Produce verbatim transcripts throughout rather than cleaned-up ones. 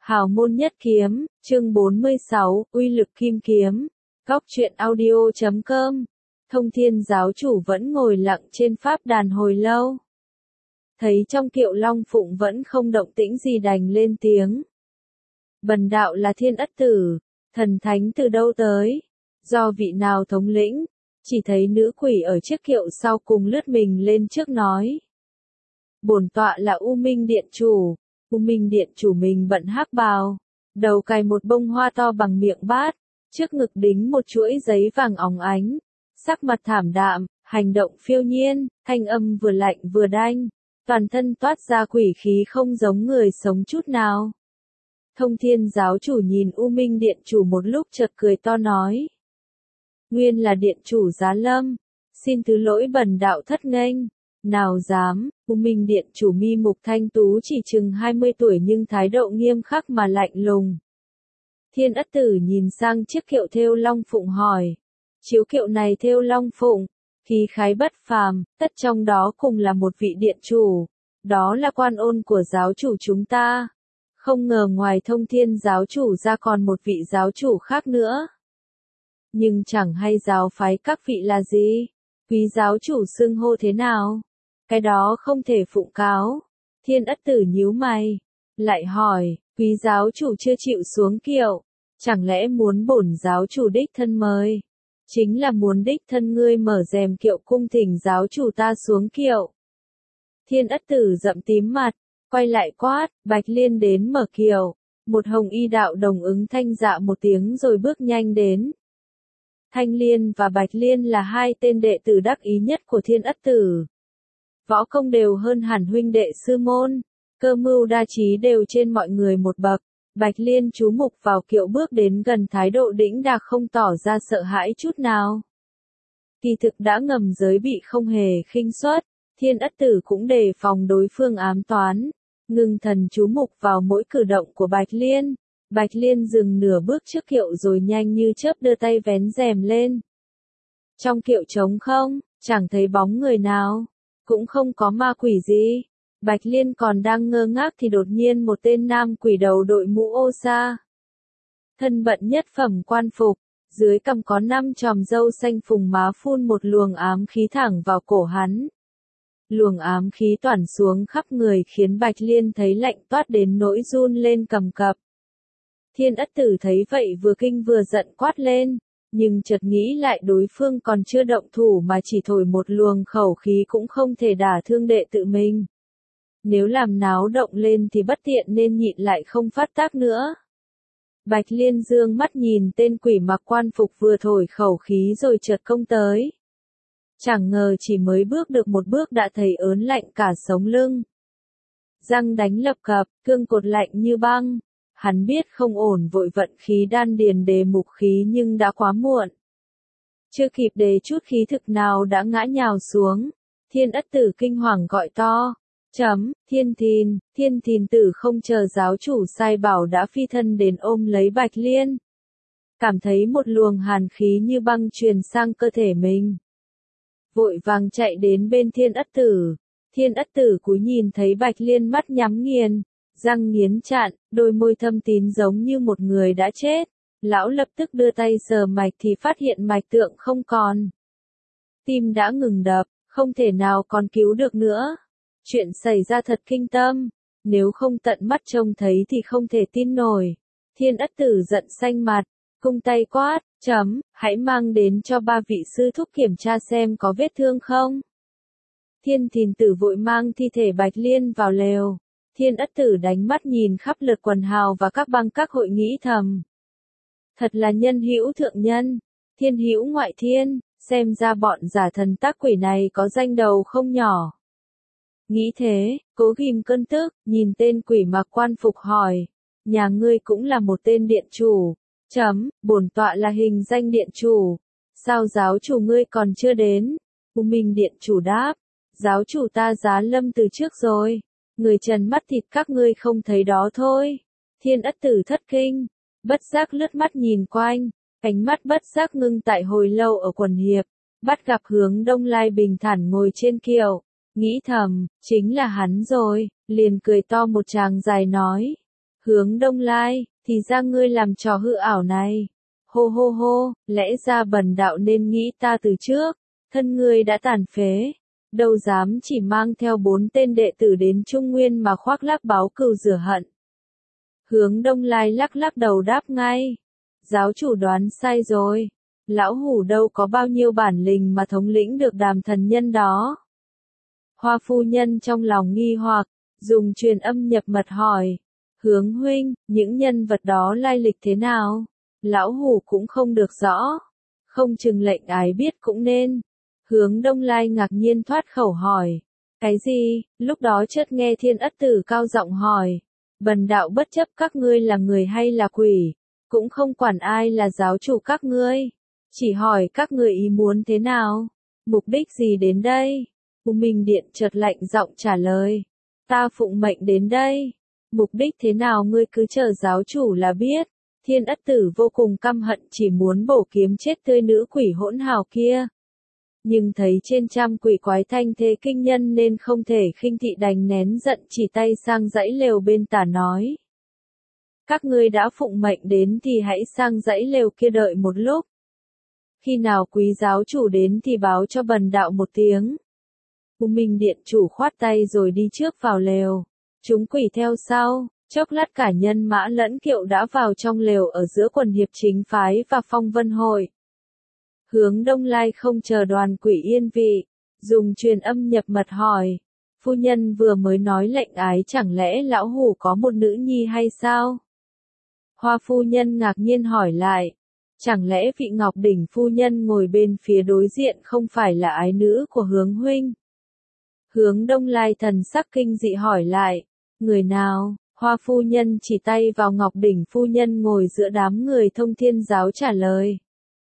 Hào môn nhất kiếm, chương bốn mươi sáu, uy lực kim kiếm. Góc truyện audio chấm com. Thông Thiên giáo chủ vẫn ngồi lặng trên pháp đàn hồi lâu. Thấy trong kiệu Long Phụng vẫn không động tĩnh gì đành lên tiếng. Bần đạo là Thiên Ất Tử, thần thánh từ đâu tới? Do vị nào thống lĩnh? Chỉ thấy nữ quỷ ở chiếc kiệu sau cùng lướt mình lên trước nói. Bổn tọa là U Minh Điện Chủ. U Minh Điện Chủ mình bận hắc bào, đầu cài một bông hoa to bằng miệng bát, trước ngực đính một chuỗi giấy vàng óng ánh, sắc mặt thảm đạm, hành động phiêu nhiên, thanh âm vừa lạnh vừa đanh, toàn thân toát ra quỷ khí không giống người sống chút nào. Thông Thiên giáo chủ nhìn U Minh Điện Chủ một lúc chợt cười to nói. Nguyên là Điện Chủ Giá Lâm, xin thứ lỗi bần đạo thất nghênh. Nào dám, U Minh Điện Chủ mi mục thanh tú chỉ chừng hai mươi tuổi nhưng thái độ nghiêm khắc mà lạnh lùng. Thiên Ất Tử nhìn sang chiếc kiệu thêu long phụng hỏi. Chiếu kiệu này thêu long phụng, khí khái bất phàm, tất trong đó cùng là một vị điện chủ. Đó là quan ôn của giáo chủ chúng ta. Không ngờ ngoài Thông Thiên giáo chủ ra còn một vị giáo chủ khác nữa. Nhưng chẳng hay giáo phái các vị là gì? Quý giáo chủ xưng hô thế nào? Cái đó không thể phụng cáo. Thiên Ất Tử nhíu mày, lại hỏi, quý giáo chủ chưa chịu xuống kiệu, chẳng lẽ muốn bổn giáo chủ đích thân mời? Chính là muốn đích thân ngươi mở rèm kiệu cung thỉnh giáo chủ ta xuống kiệu. Thiên Ất Tử giận tím mặt, quay lại quát, Bạch Liên đến mở kiệu. Một hồng y đạo đồng ứng thanh dạ một tiếng rồi bước nhanh đến. Thanh Liên và Bạch Liên là hai tên đệ tử đắc ý nhất của Thiên Ất Tử. Võ công đều hơn hẳn huynh đệ sư môn, cơ mưu đa trí đều trên mọi người một bậc. Bạch Liên chú mục vào kiệu bước đến gần thái độ đĩnh đạc không tỏ ra sợ hãi chút nào. Kỳ thực đã ngầm giới bị không hề khinh suất, Thiên Ất Tử cũng đề phòng đối phương ám toán, ngưng thần chú mục vào mỗi cử động của Bạch Liên. Bạch Liên dừng nửa bước trước kiệu rồi nhanh như chớp đưa tay vén rèm lên. Trong kiệu trống không, chẳng thấy bóng người nào. Cũng không có ma quỷ gì. Bạch Liên còn đang ngơ ngác thì đột nhiên một tên nam quỷ đầu đội mũ ô sa. Thân bận nhất phẩm quan phục, dưới cằm có năm chòm râu xanh phùng má phun một luồng ám khí thẳng vào cổ hắn. Luồng ám khí toản xuống khắp người khiến Bạch Liên thấy lạnh toát đến nỗi run lên cầm cập. Thiên Ất Tử thấy vậy vừa kinh vừa giận quát lên. Nhưng chợt nghĩ lại đối phương còn chưa động thủ mà chỉ thổi một luồng khẩu khí cũng không thể đả thương đệ tự mình. Nếu làm náo động lên thì bất tiện nên nhịn lại không phát tác nữa. Bạch Liên dương mắt nhìn tên quỷ mặc quan phục vừa thổi khẩu khí rồi chợt công tới. Chẳng ngờ chỉ mới bước được một bước đã thấy ớn lạnh cả sống lưng. Răng đánh lập cập, cương cột lạnh như băng. Hắn biết không ổn vội vận khí đan điền đề mục khí nhưng đã quá muộn. Chưa kịp đề chút khí thực nào đã ngã nhào xuống. Thiên Ất Tử kinh hoàng gọi to. Chấm, Thiên Thìn, Thiên Thìn Tử không chờ giáo chủ sai bảo đã phi thân đến ôm lấy Bạch Liên. Cảm thấy một luồng hàn khí như băng truyền sang cơ thể mình. Vội vàng chạy đến bên Thiên Ất Tử. Thiên Ất Tử cúi nhìn thấy Bạch Liên mắt nhắm nghiền. Răng nghiến chặn, đôi môi thâm tín giống như một người đã chết. Lão lập tức đưa tay sờ mạch thì phát hiện mạch tượng không còn. Tim đã ngừng đập, không thể nào còn cứu được nữa. Chuyện xảy ra thật kinh tâm, nếu không tận mắt trông thấy thì không thể tin nổi. Thiên Ất Tử giận xanh mặt, cung tay quát, chấm, hãy mang đến cho ba vị sư thúc kiểm tra xem có vết thương không. Thiên Thìn Tử vội mang thi thể Bạch Liên vào lều. Thiên Ất Tử đánh mắt nhìn khắp lượt quần hào và các bang các hội nghĩ thầm. Thật là nhân hữu thượng nhân, thiên hữu ngoại thiên, xem ra bọn giả thần tác quỷ này có danh đầu không nhỏ. Nghĩ thế, cố ghim cơn tức, nhìn tên quỷ mặc quan phục hỏi. Nhà ngươi cũng là một tên điện chủ. Chấm, bổn tọa là hình danh điện chủ. Sao giáo chủ ngươi còn chưa đến? U Minh Điện Chủ đáp. Giáo chủ ta Giá Lâm từ trước rồi. Người trần mắt thịt các ngươi không thấy đó thôi. Thiên Ất Tử thất kinh, bất giác lướt mắt nhìn quanh, ánh mắt bất giác ngưng tại hồi lâu ở quần hiệp, bắt gặp hướng Đông Lai bình thản ngồi trên kiệu, nghĩ thầm, chính là hắn rồi, liền cười to một tràng dài nói, Hướng Đông Lai, thì ra ngươi làm trò hư ảo này. Hô hô hô, lẽ ra bần đạo nên nghĩ ta từ trước, thân ngươi đã tàn phế, đâu dám chỉ mang theo bốn tên đệ tử đến Trung Nguyên mà khoác lác báo cừu rửa hận. Hướng Đông Lai lắc lắc đầu đáp ngay, giáo chủ đoán sai rồi, lão hủ đâu có bao nhiêu bản lĩnh mà thống lĩnh được đàm thần nhân đó. Hoa phu nhân trong lòng nghi hoặc, dùng truyền âm nhập mật hỏi, Hướng huynh, những nhân vật đó lai lịch thế nào? Lão hủ cũng không được rõ, không chừng lệnh ái biết cũng nên. Hướng Đông Lai ngạc nhiên thoát khẩu hỏi, cái gì? Lúc đó chợt nghe Thiên Ất Tử cao giọng hỏi, bần đạo bất chấp các ngươi là người hay là quỷ, cũng không quản ai là giáo chủ các ngươi, chỉ hỏi các ngươi ý muốn thế nào, mục đích gì đến đây? U Minh Điện chợt lạnh giọng trả lời, ta phụng mệnh đến đây, mục đích thế nào ngươi cứ chờ giáo chủ là biết. Thiên Ất Tử vô cùng căm hận chỉ muốn bổ kiếm chết tươi nữ quỷ hỗn hào kia. Nhưng thấy trên trăm quỷ quái thanh thế kinh nhân nên không thể khinh thị, đành nén giận chỉ tay sang dãy lều bên tả nói. Các ngươi đã phụng mệnh đến thì hãy sang dãy lều kia đợi một lúc. Khi nào quý giáo chủ đến thì báo cho bần đạo một tiếng. U Minh Điện chủ khoát tay rồi đi trước vào lều. Chúng quỷ theo sau. Chốc lát cả nhân mã lẫn kiệu đã vào trong lều ở giữa quần hiệp chính phái và phong vân hội. Hướng Đông Lai không chờ đoàn quỷ yên vị, dùng truyền âm nhập mật hỏi, phu nhân vừa mới nói lệnh ái chẳng lẽ lão hủ có một nữ nhi hay sao? Hoa phu nhân ngạc nhiên hỏi lại, chẳng lẽ vị Ngọc Đỉnh phu nhân ngồi bên phía đối diện không phải là ái nữ của Hướng huynh? Hướng Đông Lai thần sắc kinh dị hỏi lại, người nào? Hoa phu nhân chỉ tay vào Ngọc Đỉnh phu nhân ngồi giữa đám người Thông Thiên giáo trả lời.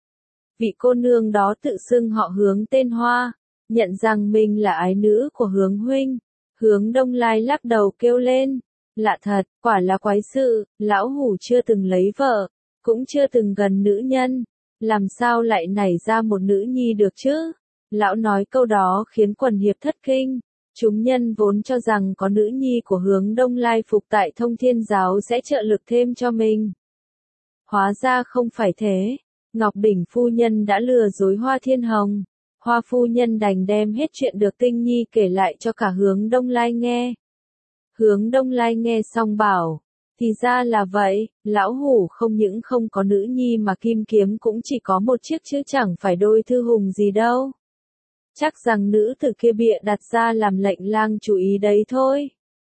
Vị cô nương đó tự xưng họ Hướng tên Hoa, nhận rằng mình là ái nữ của Hướng huynh. Hướng Đông Lai lắc đầu kêu lên, lạ thật, quả là quái sự, lão hủ chưa từng lấy vợ, cũng chưa từng gần nữ nhân, làm sao lại nảy ra một nữ nhi được chứ? Lão nói câu đó khiến quần hiệp thất kinh. Chúng nhân vốn cho rằng có nữ nhi của Hướng Đông Lai phục tại Thông Thiên giáo sẽ trợ lực thêm cho mình. Hóa ra không phải thế. Ngọc Đỉnh phu nhân đã lừa dối Hoa Thiên Hồng. Hoa phu nhân đành đem hết chuyện được Tinh Nhi kể lại cho cả Hướng Đông Lai nghe. Hướng Đông Lai nghe xong bảo, thì ra là vậy, lão hủ không những không có nữ nhi mà kim kiếm cũng chỉ có một chiếc chứ chẳng phải đôi thư hùng gì đâu. Chắc rằng nữ tử kia bịa đặt ra làm lệnh lang chú ý đấy thôi.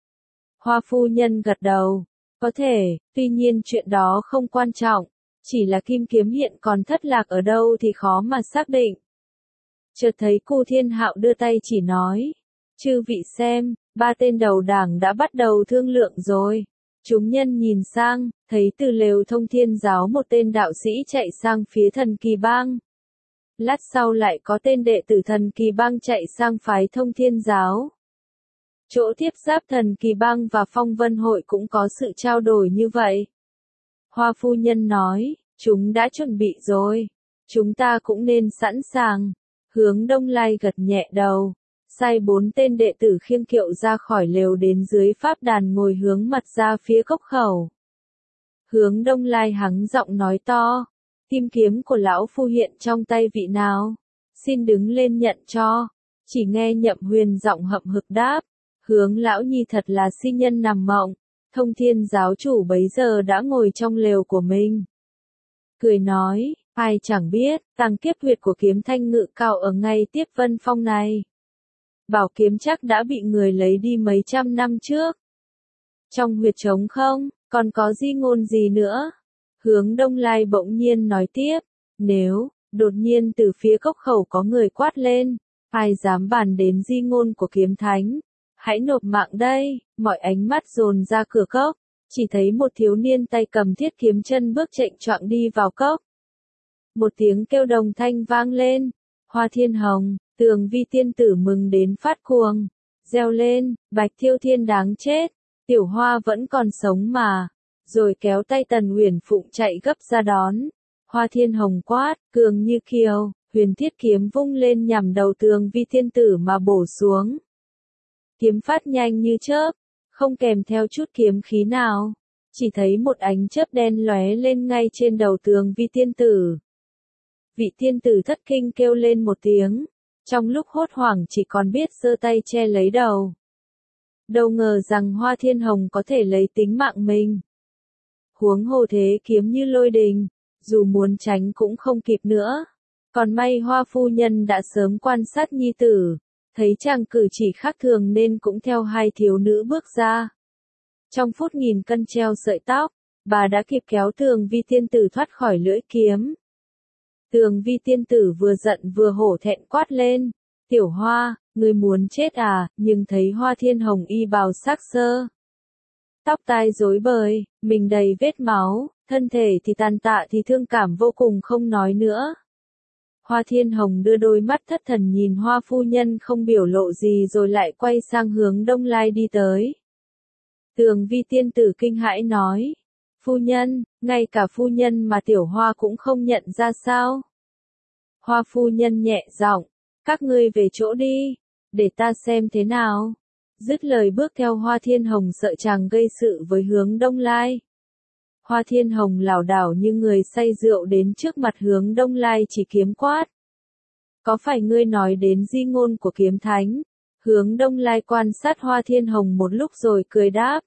Hoa phu nhân gật đầu, có thể, tuy nhiên chuyện đó không quan trọng, chỉ là kim kiếm hiện còn thất lạc ở đâu thì khó mà xác định. Chợt thấy Cù Thiên Hạo đưa tay chỉ nói, chư vị xem, ba tên đầu đảng đã bắt đầu thương lượng rồi. Chúng nhân nhìn sang, thấy từ lều Thông Thiên giáo một tên đạo sĩ chạy sang phía Thần Kỳ Bang. Lát sau lại có tên đệ tử Thần Kỳ Bang chạy sang phái Thông Thiên giáo. Chỗ tiếp giáp Thần Kỳ Bang và Phong Vân hội cũng có sự trao đổi như vậy. Hoa phu nhân nói, chúng đã chuẩn bị rồi, chúng ta cũng nên sẵn sàng. Hướng Đông Lai gật nhẹ đầu, sai bốn tên đệ tử khiêng kiệu ra khỏi lều đến dưới pháp đàn ngồi hướng mặt ra phía cốc khẩu. Hướng Đông Lai hắng giọng nói to, kim kiếm của lão phu hiện trong tay vị nào? Xin đứng lên nhận cho. Chỉ nghe Nhậm Huyền giọng hậm hực đáp, Hướng lão nhi thật là si nhân nằm mộng. Thông Thiên giáo chủ bấy giờ đã ngồi trong lều của mình. Cười nói, ai chẳng biết, tàng kiếp huyệt của kiếm thanh ngự cao ở ngay tiếp Vân Phong này. Bảo kiếm chắc đã bị người lấy đi mấy trăm năm trước. Trong huyệt trống không, còn có di ngôn gì nữa? Hướng Đông Lai bỗng nhiên nói tiếp, nếu, đột nhiên từ phía cốc khẩu có người quát lên, ai dám bàn đến di ngôn của kiếm thánh, hãy nộp mạng đây, mọi ánh mắt dồn ra cửa cốc, chỉ thấy một thiếu niên tay cầm thiết kiếm chân bước chệch choạng đi vào cốc. Một tiếng kêu đồng thanh vang lên, Hoa Thiên Hồng, Tường Vi tiên tử mừng đến phát cuồng, reo lên, Bạch Thiêu Thiên đáng chết, Tiểu Hoa vẫn còn sống mà, rồi kéo tay Tần Huyền Phụng chạy gấp ra đón. Hoa Thiên Hồng quát, cường như kiều, huyền thiết kiếm vung lên nhằm đầu Tường Vi tiên tử mà bổ xuống. Kiếm phát nhanh như chớp, không kèm theo chút kiếm khí nào. chỉ thấy một ánh chớp đen lóe lên ngay trên đầu Tường Vi tiên tử. Vị tiên tử thất kinh kêu lên một tiếng, trong lúc hốt hoảng chỉ còn biết giơ tay che lấy đầu. Đâu ngờ rằng Hoa Thiên Hồng có thể lấy tính mạng mình. Huống hồ thế kiếm như lôi đình, dù muốn tránh cũng không kịp nữa. Còn may Hoa phu nhân đã sớm quan sát nhi tử, thấy chàng cử chỉ khác thường nên cũng theo hai thiếu nữ bước ra. Trong phút nghìn cân treo sợi tóc, bà đã kịp kéo Tường Vi tiên tử thoát khỏi lưỡi kiếm. Tường Vi tiên tử vừa giận vừa hổ thẹn quát lên, "Tiểu Hoa, ngươi muốn chết à?" Nhưng thấy Hoa Thiên Hồng y bào xác xơ, tóc tai rối bời, mình đầy vết máu, thân thể thì tàn tạ thì thương cảm vô cùng không nói nữa. Hoa Thiên Hồng đưa đôi mắt thất thần nhìn Hoa phu nhân không biểu lộ gì rồi lại quay sang hướng Đông Lai đi tới. Tường Vi tiên tử kinh hãi nói, "Phu nhân, ngay cả phu nhân mà Tiểu Hoa cũng không nhận ra sao?" Hoa phu nhân nhẹ giọng, "Các ngươi về chỗ đi, để ta xem thế nào." Dứt lời bước theo Hoa Thiên Hồng sợ chàng gây sự với hướng Đông Lai. Hoa Thiên Hồng lảo đảo như người say rượu đến trước mặt hướng Đông Lai chỉ kiếm quát. "Có phải ngươi nói đến di ngôn của kiếm thánh?" Hướng Đông Lai quan sát Hoa Thiên Hồng một lúc rồi cười đáp.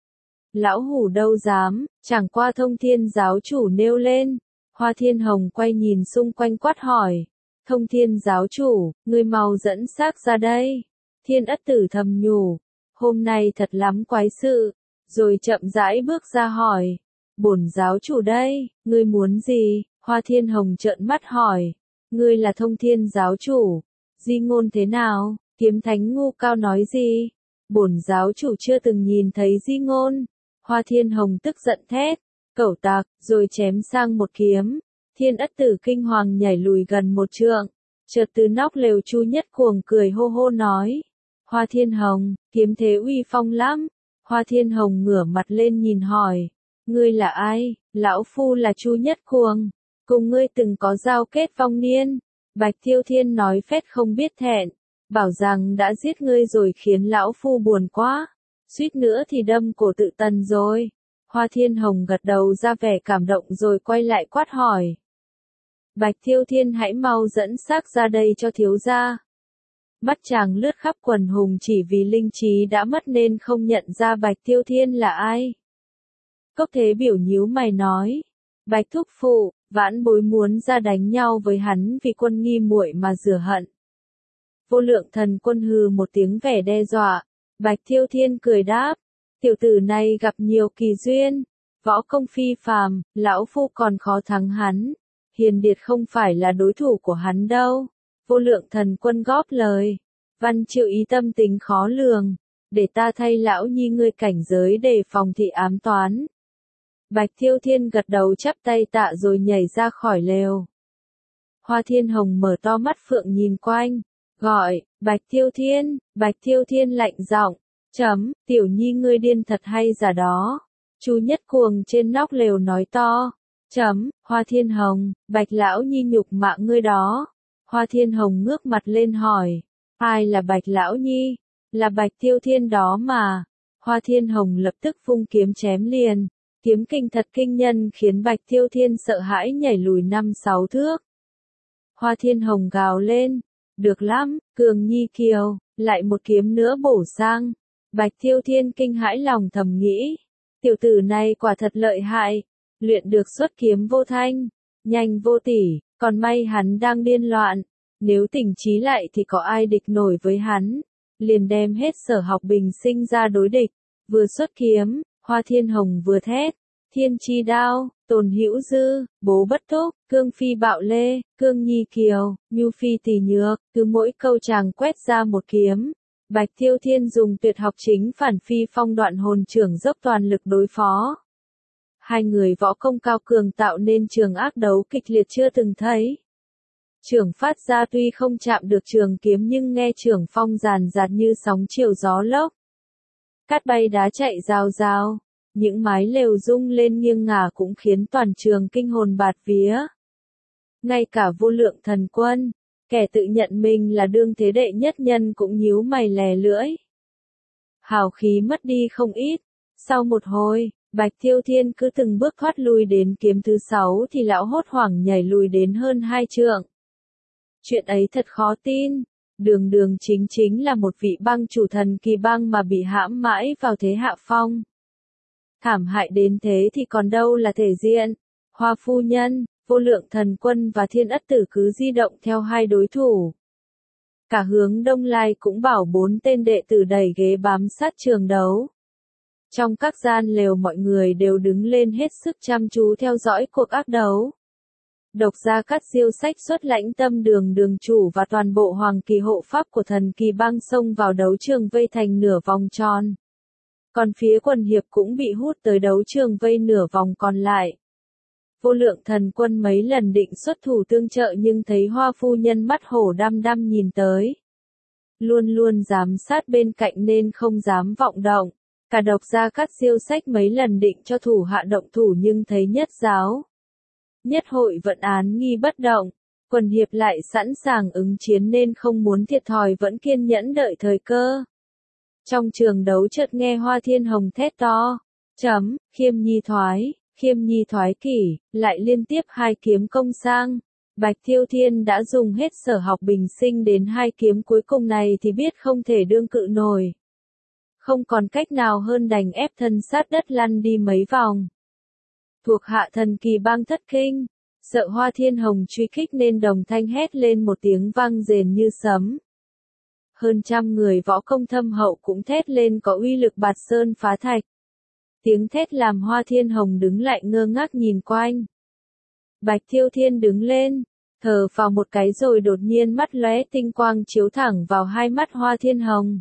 "Lão hủ đâu dám, chẳng qua Thông Thiên giáo chủ nêu lên." Hoa Thiên Hồng quay nhìn xung quanh quát hỏi. "Thông Thiên giáo chủ, ngươi mau dẫn xác ra đây." Thiên Ất Tử thầm nhủ, hôm nay thật lắm quái sự, rồi chậm rãi bước ra hỏi. "Bổn giáo chủ đây, ngươi muốn gì?" Hoa Thiên Hồng trợn mắt hỏi. "Ngươi là Thông Thiên giáo chủ, di ngôn thế nào, kiếm thánh ngu cao nói gì?" "Bổn giáo chủ chưa từng nhìn thấy di ngôn." Hoa Thiên Hồng tức giận thét, "Cẩu tặc", rồi chém sang một kiếm. Thiên Ất Tử kinh hoàng nhảy lùi gần một trượng, chợt từ nóc lều Chu Nhất Cuồng cười hô hô nói. "Hoa Thiên Hồng, kiếm thế uy phong lắm." Hoa Thiên Hồng ngửa mặt lên nhìn hỏi, "Ngươi là ai?" "Lão phu là Chu Nhất Cuồng, cùng ngươi từng có giao kết vong niên." Bạch Thiêu Thiên nói phét không biết thẹn, bảo rằng đã giết ngươi rồi khiến lão phu buồn quá, suýt nữa thì đâm cổ tự tần rồi. Hoa Thiên Hồng gật đầu ra vẻ cảm động rồi quay lại quát hỏi. "Bạch Thiêu Thiên hãy mau dẫn xác ra đây cho thiếu gia." Mắt chàng lướt khắp quần hùng chỉ vì linh trí đã mất nên không nhận ra Bạch Thiêu Thiên là ai. Cốc Thế Biểu nhíu mày nói, "Bạch thúc phụ, vãn bối muốn ra đánh nhau với hắn vì Quân Nghi muội mà rửa hận." Vô Lượng Thần Quân hừ một tiếng vẻ đe dọa. Bạch Thiêu Thiên cười đáp, "Tiểu tử này gặp nhiều kỳ duyên, võ công phi phàm, lão phu còn khó thắng hắn. Hiền Điệt không phải là đối thủ của hắn đâu." Vô Lượng Thần Quân góp lời, "Văn Triệu ý tâm tính khó lường, để ta thay lão nhi ngươi cảnh giới để phòng thị ám toán." Bạch Thiêu Thiên gật đầu chắp tay tạ rồi nhảy ra khỏi lều. Hoa Thiên Hồng mở to mắt phượng nhìn quanh, gọi, "Bạch Thiêu Thiên." Bạch Thiêu Thiên lạnh giọng, chấm, "Tiểu nhi ngươi điên thật hay giả đó?" Chu Nhất Cuồng trên nóc lều nói to, chấm, "Hoa Thiên Hồng, Bạch lão nhi nhục mạ ngươi đó." Hoa Thiên Hồng ngước mặt lên hỏi, "Ai là Bạch lão nhi?" "Là Bạch Thiêu Thiên đó mà." Hoa Thiên Hồng lập tức vung kiếm chém liền, kiếm kinh thật kinh nhân khiến Bạch Thiêu Thiên sợ hãi nhảy lùi năm sáu thước. Hoa Thiên Hồng gào lên, "Được lắm, Cường Nhi Kiều." Lại một kiếm nữa bổ sang. Bạch Thiêu Thiên kinh hãi lòng thầm nghĩ, tiểu tử này quả thật lợi hại, luyện được xuất kiếm vô thanh, nhanh vô tỉ, còn may hắn đang điên loạn, nếu tỉnh trí lại thì có ai địch nổi với hắn. Liền đem hết sở học bình sinh ra đối địch, vừa xuất kiếm, Hoa Thiên Hồng vừa thét, "Thiên chi đao, Tồn Hữu Dư, Bố Bất Thúc, Cương Phi Bạo Lê, Cương Nhi Kiều, Nhu Phi Tỷ Nhược." Cứ mỗi câu chàng quét ra một kiếm. Bạch Thiêu Thiên dùng tuyệt học chính phản phi phong đoạn hồn trưởng dốc toàn lực đối phó. Hai người võ công cao cường tạo nên trường ác đấu kịch liệt chưa từng thấy. Trưởng phát ra tuy không chạm được trường kiếm nhưng nghe trưởng phong ràn rạt như sóng chiều gió lốc. Cát bay đá chạy rào rào, những mái lều rung lên nghiêng ngả cũng khiến toàn trường kinh hồn bạt vía. Ngay cả Vô Lượng Thần Quân, kẻ tự nhận mình là đương thế đệ nhất nhân cũng nhíu mày lè lưỡi. Hào khí mất đi không ít. Sau một hồi, Bạch Thiêu Thiên cứ từng bước thoát lui đến kiếm thứ sáu thì lão hốt hoảng nhảy lùi đến hơn hai trượng. Chuyện ấy thật khó tin. Đường đường chính chính là một vị băng chủ thần kỳ băng mà bị hãm mãi vào thế hạ phong. Thảm hại đến thế thì còn đâu là thể diện. Hoa phu nhân, Vô Lượng Thần Quân và Thiên Ất Tử cứ di động theo hai đối thủ. Cả hướng Đông Lai cũng bảo bốn tên đệ tử đẩy ghế bám sát trường đấu. Trong các gian lều mọi người đều đứng lên hết sức chăm chú theo dõi cuộc ác đấu. Độc Gia Cát Diêu sách xuất lãnh Tâm Đường đường chủ và toàn bộ hoàng kỳ hộ pháp của thần kỳ băng xông vào đấu trường vây thành nửa vòng tròn. Còn phía quần hiệp cũng bị hút tới đấu trường vây nửa vòng còn lại. Vô Lượng Thần Quân mấy lần định xuất thủ tương trợ nhưng thấy Hoa phu nhân mắt hổ đăm đăm nhìn tới. Luôn luôn giám sát bên cạnh nên không dám vọng động. Cả Độc Gia Cát Diêu sách mấy lần định cho thủ hạ động thủ nhưng thấy nhất giáo. Nhất hội vẫn án nghi bất động. Quần hiệp lại sẵn sàng ứng chiến nên không muốn thiệt thòi vẫn kiên nhẫn đợi thời cơ. Trong trường đấu chợt nghe Hoa Thiên Hồng thét to. Chấm, Khiêm Nhi thoái, Khiêm Nhi thoái kỷ, lại liên tiếp hai kiếm công sang. Bạch Thiêu Thiên đã dùng hết sở học bình sinh đến hai kiếm cuối cùng này thì biết không thể đương cự nổi. Không còn cách nào hơn đành ép thân sát đất lăn đi mấy vòng. Thuộc hạ thần kỳ băng thất kinh, sợ Hoa Thiên Hồng truy kích nên đồng thanh hét lên một tiếng vang rền như sấm. Hơn trăm người võ công thâm hậu cũng thét lên có uy lực bạt sơn phá thạch. Tiếng thét làm Hoa Thiên Hồng đứng lại ngơ ngác nhìn quanh. Bạch Thiêu Thiên đứng lên, thở vào một cái rồi đột nhiên mắt lóe tinh quang chiếu thẳng vào hai mắt Hoa Thiên Hồng.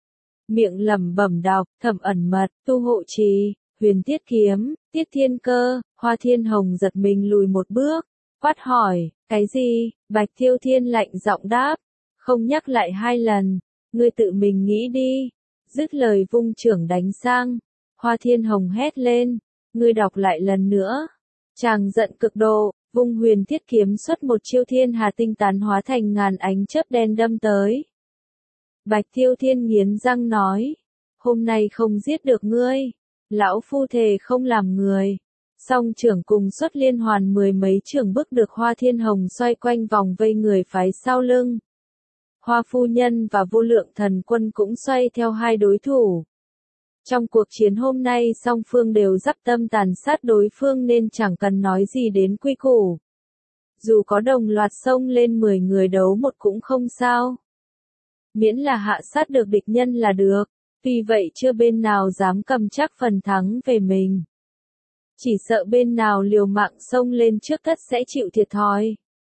Miệng lẩm bẩm đọc, Thẩm ẩn mật, tu hộ trì, huyền tiết kiếm, tiết thiên cơ. Hoa Thiên Hồng giật mình lùi một bước, quát hỏi, cái gì? Bạch Thiêu Thiên lạnh giọng đáp, không nhắc lại hai lần, ngươi tự mình nghĩ đi. Dứt lời vung chưởng đánh sang. Hoa Thiên Hồng hét lên, ngươi đọc lại lần nữa. Chàng giận cực độ, vung huyền thiết kiếm xuất một chiêu thiên hà tinh tán hóa thành ngàn ánh chớp đen đâm tới. Bạch Thiêu Thiên nghiến răng nói, hôm nay không giết được ngươi, lão phu thề không làm người. Song trưởng cùng xuất liên hoàn mười mấy trưởng bức được Hoa Thiên Hồng xoay quanh vòng vây người phái sau lưng. Hoa phu nhân và Vô Lượng Thần Quân cũng xoay theo hai đối thủ. Trong cuộc chiến hôm nay song phương đều dắp tâm tàn sát đối phương nên chẳng cần nói gì đến quy củ. Dù có đồng loạt xông lên mười người đấu một cũng không sao. Miễn là hạ sát được địch nhân là được, vì vậy chưa bên nào dám cầm chắc phần thắng về mình. Chỉ sợ bên nào liều mạng xông lên trước tất sẽ chịu thiệt thòi.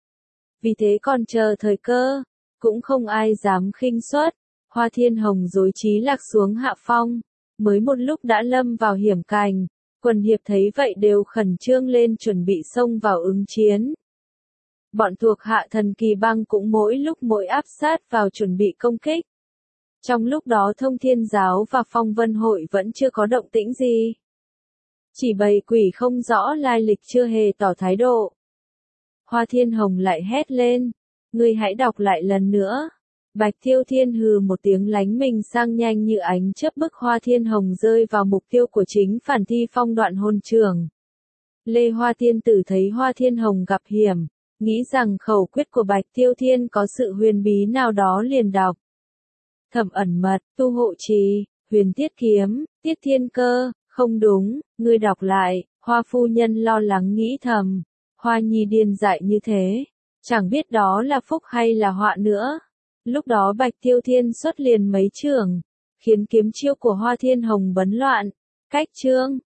Vì thế còn chờ thời cơ, cũng không ai dám khinh suất. Hoa Thiên Hồng rối trí lạc xuống hạ phong, mới một lúc đã lâm vào hiểm cảnh. Quần hiệp thấy vậy đều khẩn trương lên chuẩn bị xông vào ứng chiến. Bọn thuộc hạ thần kỳ băng cũng mỗi lúc mỗi áp sát vào chuẩn bị công kích. Trong lúc đó Thông Thiên Giáo và Phong Vân Hội vẫn chưa có động tĩnh gì. Chỉ bầy quỷ không rõ lai lịch chưa hề tỏ thái độ. Hoa Thiên Hồng lại hét lên, ngươi hãy đọc lại lần nữa. Bạch Thiêu Thiên hừ một tiếng lánh mình sang nhanh như ánh chớp bức Hoa Thiên Hồng rơi vào mục tiêu của chính Phản Thi Phong Đoạn Hồn Trường. Lê Hoa Tiên Tử thấy Hoa Thiên Hồng gặp hiểm, nghĩ rằng khẩu quyết của Bạch Thiêu Thiên có sự huyền bí nào đó liền đọc. Thẩm ẩn mật, tu hộ trì, huyền tiết kiếm, tiết thiên cơ. Không đúng, ngươi đọc lại. Hoa phu nhân lo lắng nghĩ thầm. Hoa nhi điên dại như thế, chẳng biết đó là phúc hay là họa nữa. Lúc đó Bạch Thiêu Thiên xuất liền mấy trường, khiến kiếm chiêu của Hoa Thiên Hồng bấn loạn. Cách chương